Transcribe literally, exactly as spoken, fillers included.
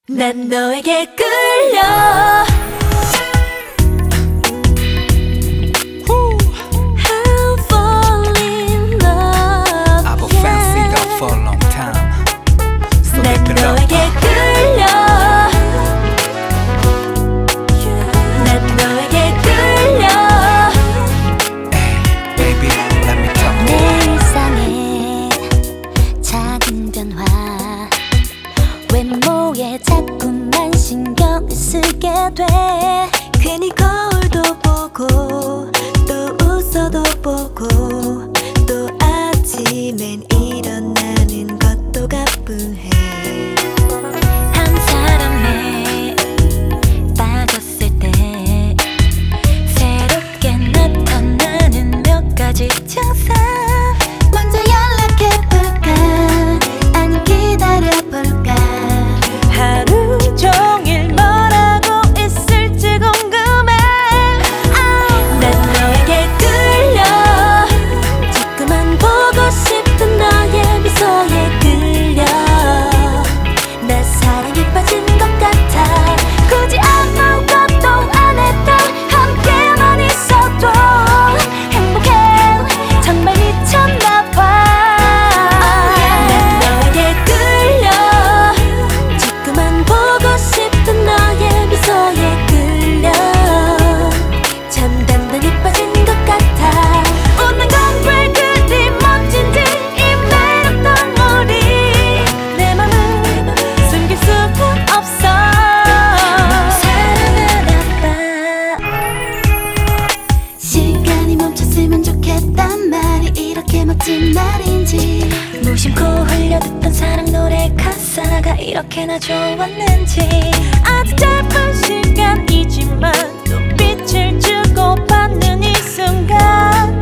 난 너에게 끌려 I'll fall in love I've been fancy though for a long time. So 난 give it up. 너에게 끌려 난 너에게 끌려 Hey, baby, let me talk. 내 일상에 작은 변화 외모에 자꾸만 신경을 쓰게 돼. 괜히 거울도 보고 또 웃어도 보고 또 아침엔 일어나는 것도 가뿐해. 한 사람에 빠졌을 때 새롭게 나타나는 몇 가지 증상. 먼저 연락해볼까 아니 기다려볼까. 하루 종일 뭐라고 있을지 궁금해. 난 너에게 끌려 자꾸만 보고 싶은 너의 미소에 끌려. 나 사랑에 빠진 것 같아. 굳이 아무것도 안 해도 함께만 있어도 행복해. 정말 미쳤나봐. 난 너에게 끌려 자꾸만 보고 싶은 너의 미소에 끌려. 참 단단히 빠진 것 같아. 웃는 건 왜 그리 멋진지 이 매력 덩어리 내 맘을 숨길 수는 없어. 사랑하나 봐. 시간이 멈췄으면 좋겠단 말이 이렇게 멋진 말인지. 무심코 흘려듣던 사랑 노래 가사가 이렇게나 좋았는지. 아주 짧은 시간이지만 또 빛을 주고 받는 이 순간